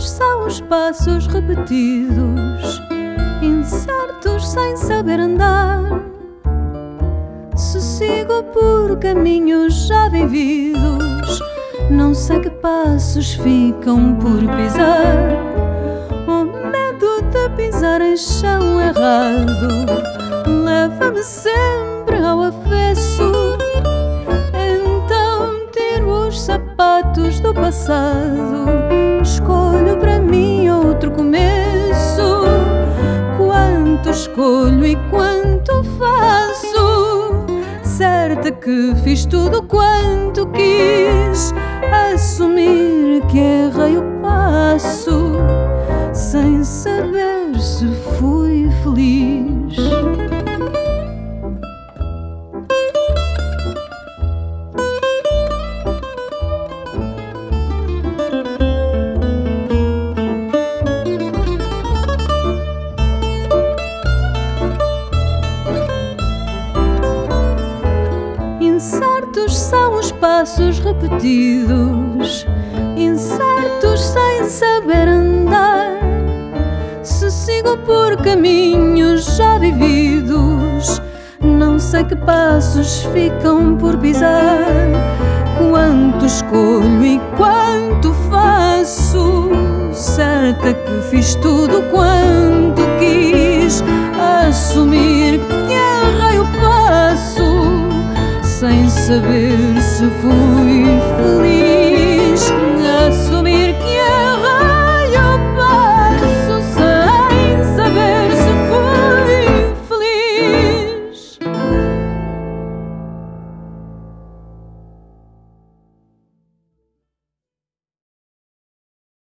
Incertos são os passos repetidos, incertos sem saber andar. Se sigo por caminhos já vividos, não sei que passos ficam por pisar. O medo de pisar em chão errado leva-me sempre ao avesso. Então tiro os sapatos do passado, escolho para mim outro começo. Quanto escolho e quanto faço, certa que fiz tudo quanto quis, assumir que errei o passo, sem saber se fui feliz. Incertos são os passos repetidos, incertos sem saber andar. Se sigo por caminhos já vividos, não sei que passos ficam por pisar. Quanto escolho e quanto faço, certa que fiz tudo quanto quis, assumir que errei o passo, sem saber se fui feliz.